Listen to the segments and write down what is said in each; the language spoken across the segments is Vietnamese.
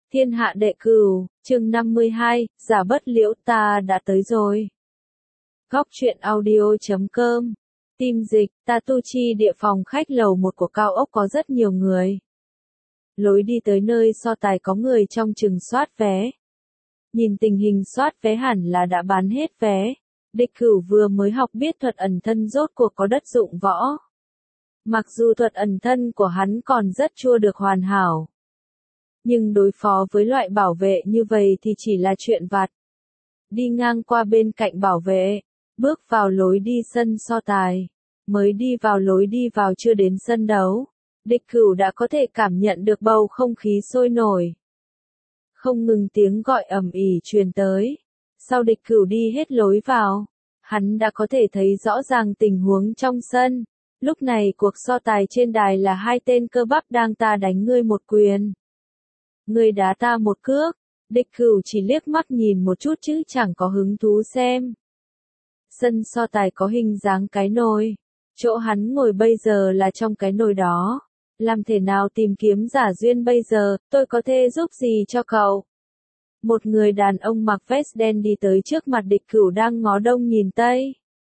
Thiên hạ đệ cửu, chương 52, giả bất liễu ta đã tới rồi. Góc truyện audio.com. Tim dịch, ta tu chi địa phòng khách lầu 1 của cao ốc có rất nhiều người. Lối đi tới nơi so tài có người trong chừng soát vé. Nhìn tình hình soát vé hẳn là đã bán hết vé. Địch Cửu vừa mới học biết thuật ẩn thân rốt cuộc có đất dụng võ. Mặc dù thuật ẩn thân của hắn còn rất chưa được hoàn hảo. Nhưng đối phó với loại bảo vệ như vậy thì chỉ là chuyện vặt. Đi ngang qua bên cạnh bảo vệ, bước vào lối đi sân so tài. Mới đi vào lối đi vào chưa đến sân đấu. Địch Cửu đã có thể cảm nhận được bầu không khí sôi nổi. Không ngừng tiếng gọi ầm ĩ truyền tới. Sau Địch Cửu đi hết lối vào, hắn đã có thể thấy rõ ràng tình huống trong sân. Lúc này cuộc so tài trên đài là hai tên cơ bắp đang ta đánh ngươi một quyền. Ngươi đá ta một cước. Địch Cửu chỉ liếc mắt nhìn một chút chứ chẳng có hứng thú xem. Sân so tài có hình dáng cái nồi. Chỗ hắn ngồi bây giờ là trong cái nồi đó. Làm thế nào tìm kiếm giả duyên bây giờ, tôi có thể giúp gì cho cậu? Một người đàn ông mặc vest đen đi tới trước mặt Địch Cửu đang ngó đông nhìn tây.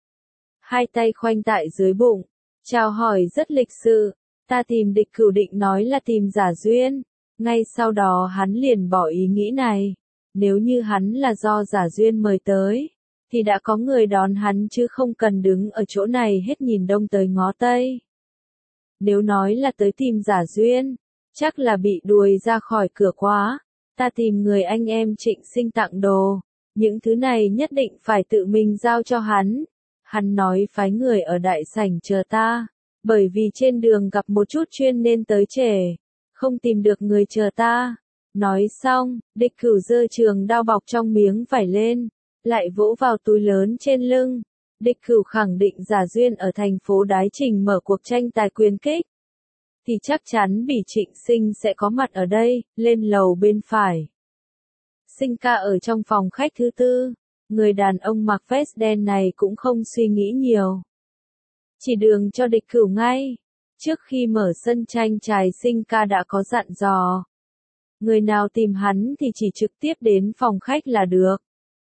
Hai tay khoanh tại dưới bụng. Chào hỏi rất lịch sự. Ta tìm Địch Cửu định nói là tìm giả duyên. Ngay sau đó hắn liền bỏ ý nghĩ này. Nếu như hắn là do giả duyên mời tới, thì đã có người đón hắn chứ không cần đứng ở chỗ này hết nhìn đông tới ngó tây. Nếu nói là tới tìm giả duyên, chắc là bị đuổi ra khỏi cửa quá. Ta tìm người anh em Trịnh Sinh tặng đồ. Những thứ này nhất định phải tự mình giao cho hắn. Hắn nói phái người ở đại sảnh chờ ta. Bởi vì trên đường gặp một chút chuyện nên tới trễ. Không tìm được người chờ ta. Nói xong, Địch Cửu giơ trường đao bọc trong miếng vải lên. Lại vỗ vào túi lớn trên lưng. Địch Cửu khẳng định giả duyên ở thành phố Đái Trình mở cuộc tranh tài quyền kích. Thì chắc chắn Bỉ Trịnh Sinh sẽ có mặt ở đây, lên lầu bên phải. Sinh ca ở trong phòng khách thứ tư. Người đàn ông mặc vest đen này cũng không suy nghĩ nhiều. Chỉ đường cho Địch Cửu ngay. Trước khi mở sân tranh tài Sinh ca đã có dặn dò. Người nào tìm hắn thì chỉ trực tiếp đến phòng khách là được.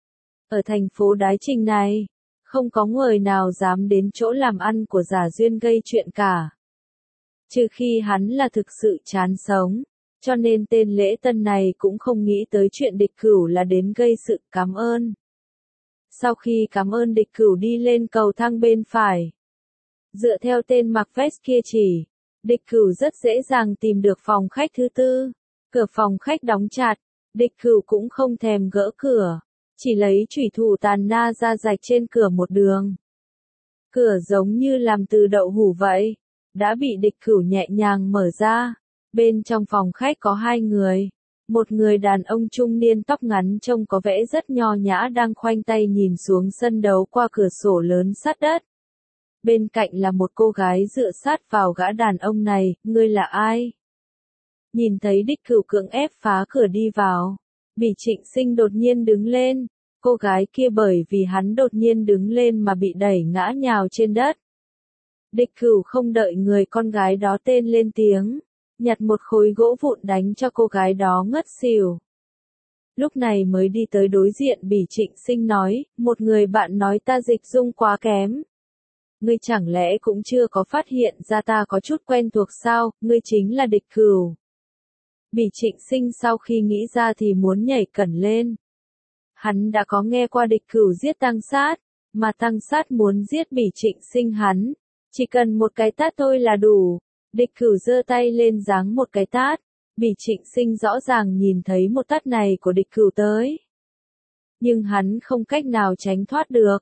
Ở thành phố Đái Trình này, không có người nào dám đến chỗ làm ăn của giả duyên gây chuyện cả. Trừ khi hắn là thực sự chán sống, cho nên tên lễ tân này cũng không nghĩ tới chuyện Địch Cửu là đến gây sự cảm ơn. Sau khi cảm ơn Địch Cửu đi lên cầu thang bên phải. Dựa theo tên mặc vest kia chỉ, Địch Cửu rất dễ dàng tìm được phòng khách thứ tư. Cửa phòng khách đóng chặt, Địch Cửu cũng không thèm gỡ cửa. Chỉ lấy chủy thủ tàn na ra rạch trên cửa một đường. Cửa giống như làm từ đậu hũ vậy. Đã bị Địch Cửu nhẹ nhàng mở ra. Bên trong phòng khách có hai người. Một người đàn ông trung niên tóc ngắn trông có vẻ rất nho nhã đang khoanh tay nhìn xuống sân đấu qua cửa sổ lớn sát đất. Bên cạnh là một cô gái dựa sát vào gã đàn ông này. Ngươi là ai? Nhìn thấy Địch Cửu cưỡng ép phá cửa đi vào. Bỉ Trịnh Sinh đột nhiên đứng lên. Cô gái kia bởi vì hắn đột nhiên đứng lên mà bị đẩy ngã nhào trên đất. Địch Cửu không đợi người con gái đó tên lên tiếng. Nhặt một khối gỗ vụn đánh cho cô gái đó ngất xỉu. Lúc này mới đi tới đối diện Bỉ Trịnh Sinh nói, một người bạn nói ta dịch dung quá kém. Ngươi chẳng lẽ cũng chưa có phát hiện ra ta có chút quen thuộc sao, ngươi chính là Địch Cửu. Bỉ Trịnh Sinh sau khi nghĩ ra thì muốn nhảy cẩn lên. Hắn đã có nghe qua Địch Cửu giết Tăng Sát, mà Tăng Sát muốn giết Bỉ Trịnh Sinh hắn. Chỉ cần một cái tát thôi là đủ. Địch Cửu giơ tay lên giáng một cái tát. Bỉ Trịnh Sinh rõ ràng nhìn thấy một tát này của Địch Cửu tới. Nhưng hắn không cách nào tránh thoát được.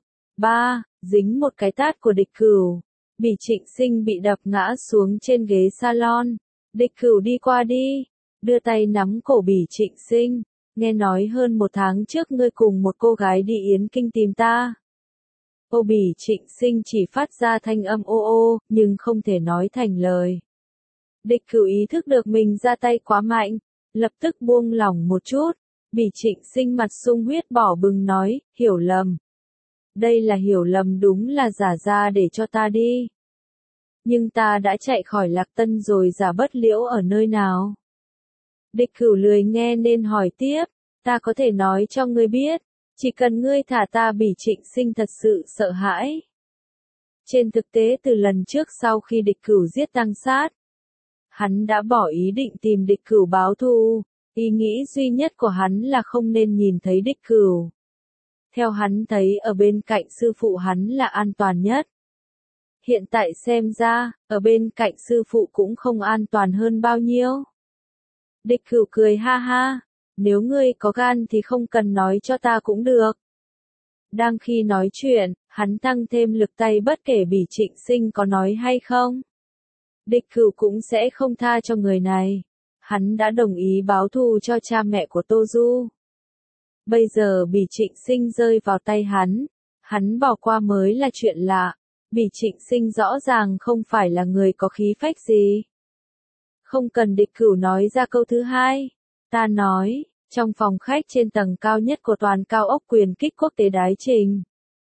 Dính một cái tát của Địch Cửu. Bỉ Trịnh Sinh bị đập ngã xuống trên ghế salon. Địch Cửu đi qua đi. Đưa tay nắm cổ Bỉ Trịnh Sinh. Nghe nói hơn một tháng trước ngươi cùng một cô gái đi Yến Kinh tìm ta. Bỉ Trịnh Sinh chỉ phát ra thanh âm ô ô, nhưng không thể nói thành lời. Địch Cửu ý thức được mình ra tay quá mạnh, lập tức buông lỏng một chút. Bỉ Trịnh Sinh mặt sung huyết đỏ bừng nói, hiểu lầm. Đây là hiểu lầm, đúng là giả ra để cho ta đi. Nhưng ta đã chạy khỏi Lạc Tân rồi, giả bất liễu ở nơi nào? Địch Cửu lười nghe nên hỏi tiếp, ta có thể nói cho ngươi biết, chỉ cần ngươi thả ta Bỉ Trịnh Sinh thật sự sợ hãi. Trên thực tế từ lần trước sau khi Địch Cửu giết Tăng Sát, hắn đã bỏ ý định tìm Địch Cửu báo thù, ý nghĩ duy nhất của hắn là không nên nhìn thấy Địch Cửu. Theo hắn thấy ở bên cạnh sư phụ hắn là an toàn nhất. Hiện tại xem ra, ở bên cạnh sư phụ cũng không an toàn hơn bao nhiêu. Địch Cửu cười ha ha, nếu ngươi có gan thì không cần nói cho ta cũng được. Đang khi nói chuyện, hắn tăng thêm lực tay bất kể Bỉ Trịnh Sinh có nói hay không. Địch Cửu cũng sẽ không tha cho người này. Hắn đã đồng ý báo thù cho cha mẹ của Tô Du. Bây giờ Bỉ Trịnh Sinh rơi vào tay hắn bỏ qua mới là chuyện lạ. Bỉ Trịnh Sinh rõ ràng không phải là người có khí phách gì. Không cần Địch Cửu nói ra câu thứ hai. Ta nói, trong phòng khách trên tầng cao nhất của toàn cao ốc quyền kích quốc tế Đái Trình.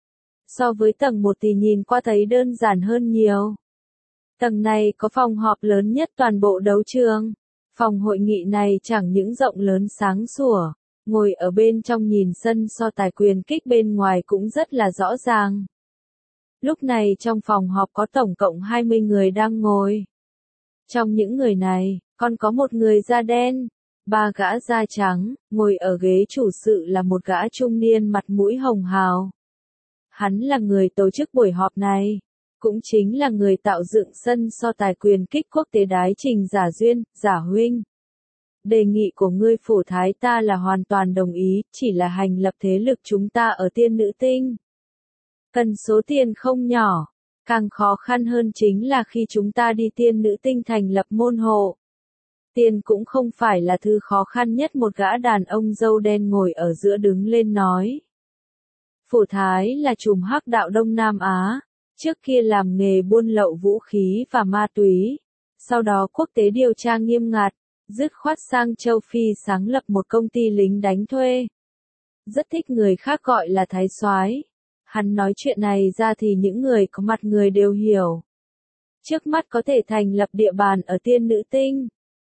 So với tầng 1 thì nhìn qua thấy đơn giản hơn nhiều. Tầng này có phòng họp lớn nhất toàn bộ đấu trường. Phòng hội nghị này chẳng những rộng lớn sáng sủa, ngồi ở bên trong nhìn sân so tài quyền kích bên ngoài cũng rất là rõ ràng. Lúc này trong phòng họp có tổng cộng 20 người đang ngồi. Trong những người này, còn có một người da đen, 3 gã da trắng, ngồi ở ghế chủ sự là một gã trung niên mặt mũi hồng hào. Hắn là người tổ chức buổi họp này, cũng chính là người tạo dựng sân so tài quyền kích quốc tế Đái Trình. Giả Duyên, Giả huynh. Đề nghị của ngươi Phủ Thái ta là hoàn toàn đồng ý, chỉ là hành lập thế lực chúng ta ở Tiên Nữ Tinh. Cần số tiền không nhỏ, càng khó khăn hơn chính là khi chúng ta đi Tiên Nữ Tinh thành lập môn hộ. Tiền cũng không phải là thứ khó khăn nhất, một gã đàn ông râu đen ngồi ở giữa đứng lên nói. Phủ Thái là trùm hắc đạo Đông Nam Á, trước kia làm nghề buôn lậu vũ khí và ma túy, sau đó quốc tế điều tra nghiêm ngặt, dứt khoát sang châu Phi sáng lập một công ty lính đánh thuê. Rất thích người khác gọi là Thái soái. Hắn nói chuyện này ra thì những người có mặt người đều hiểu. Trước mắt có thể thành lập địa bàn ở Tiên Nữ Tinh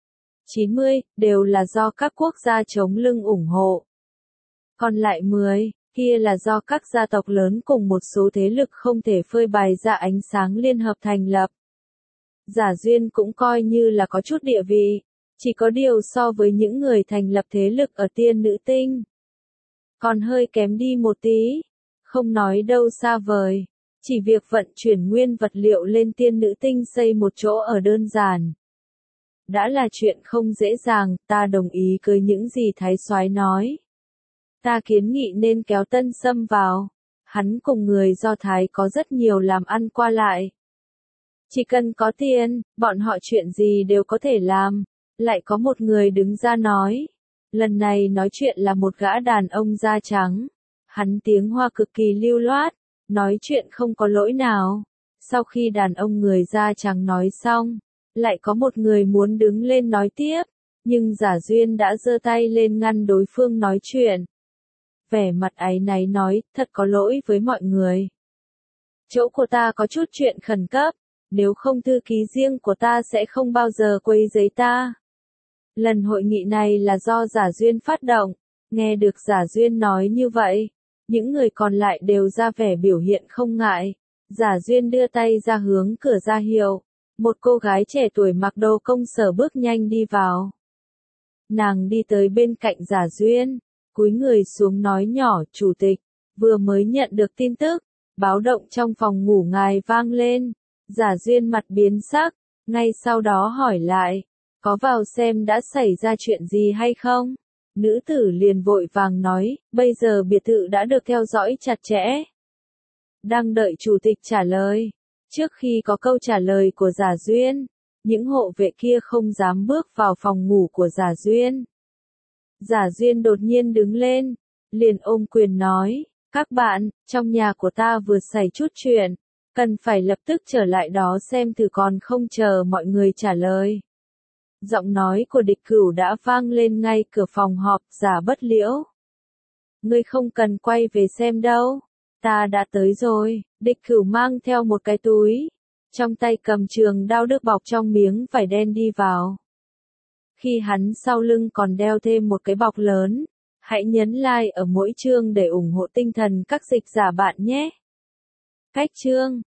90, đều là do các quốc gia chống lưng ủng hộ. Còn lại 10, kia là do các gia tộc lớn cùng một số thế lực không thể phơi bày ra ánh sáng liên hợp thành lập. Giả Duyên cũng coi như là có chút địa vị, chỉ có điều so với những người thành lập thế lực ở Tiên Nữ Tinh, còn hơi kém đi một tí, không nói đâu xa vời, chỉ việc vận chuyển nguyên vật liệu lên Tiên Nữ Tinh xây một chỗ ở đơn giản. Đã là chuyện không dễ dàng, ta đồng ý với những gì Thái soái nói. Ta kiến nghị nên kéo Tân Sâm vào. Hắn cùng người Do Thái có rất nhiều làm ăn qua lại. Chỉ cần có tiền, bọn họ chuyện gì đều có thể làm. Lại có một người đứng ra nói. Lần này nói chuyện là một gã đàn ông da trắng. Hắn tiếng Hoa cực kỳ lưu loát, nói chuyện không có lỗi nào. Sau khi đàn ông người da trắng nói xong, lại có một người muốn đứng lên nói tiếp, nhưng Giả Duyên đã giơ tay lên ngăn đối phương nói chuyện. Vẻ mặt áy náy nói, thật có lỗi với mọi người. Chỗ của ta có chút chuyện khẩn cấp, nếu không thư ký riêng của ta sẽ không bao giờ quấy rầy ta. Lần hội nghị này là do Giả Duyên phát động, nghe được Giả Duyên nói như vậy, những người còn lại đều ra vẻ biểu hiện không ngại. Giả Duyên đưa tay ra hướng cửa ra hiệu, một cô gái trẻ tuổi mặc đồ công sở bước nhanh đi vào. Nàng đi tới bên cạnh Giả Duyên, cúi người xuống nói nhỏ, chủ tịch, vừa mới nhận được tin tức, báo động trong phòng ngủ ngài vang lên. Giả Duyên mặt biến sắc, ngay sau đó hỏi lại, có vào xem đã xảy ra chuyện gì hay không? Nữ tử liền vội vàng nói, bây giờ biệt thự đã được theo dõi chặt chẽ. Đang đợi chủ tịch trả lời. Trước khi có câu trả lời của Giả Duyên, những hộ vệ kia không dám bước vào phòng ngủ của Giả Duyên. Giả Duyên đột nhiên đứng lên, liền ôm quyền nói, các bạn, trong nhà của ta vừa xảy chút chuyện, cần phải lập tức trở lại đó xem thử, còn không chờ mọi người trả lời. Giọng nói của Địch Cửu đã vang lên ngay cửa phòng họp. Giả Bất Liễu, ngươi không cần quay về xem đâu, ta đã tới rồi. Địch Cửu mang theo một cái túi, trong tay cầm trường đao được bọc trong miếng vải đen đi vào. khi hắn sau lưng còn đeo thêm một cái bọc lớn. Hãy nhấn like ở mỗi chương để ủng hộ tinh thần các dịch giả bạn nhé. Cách chương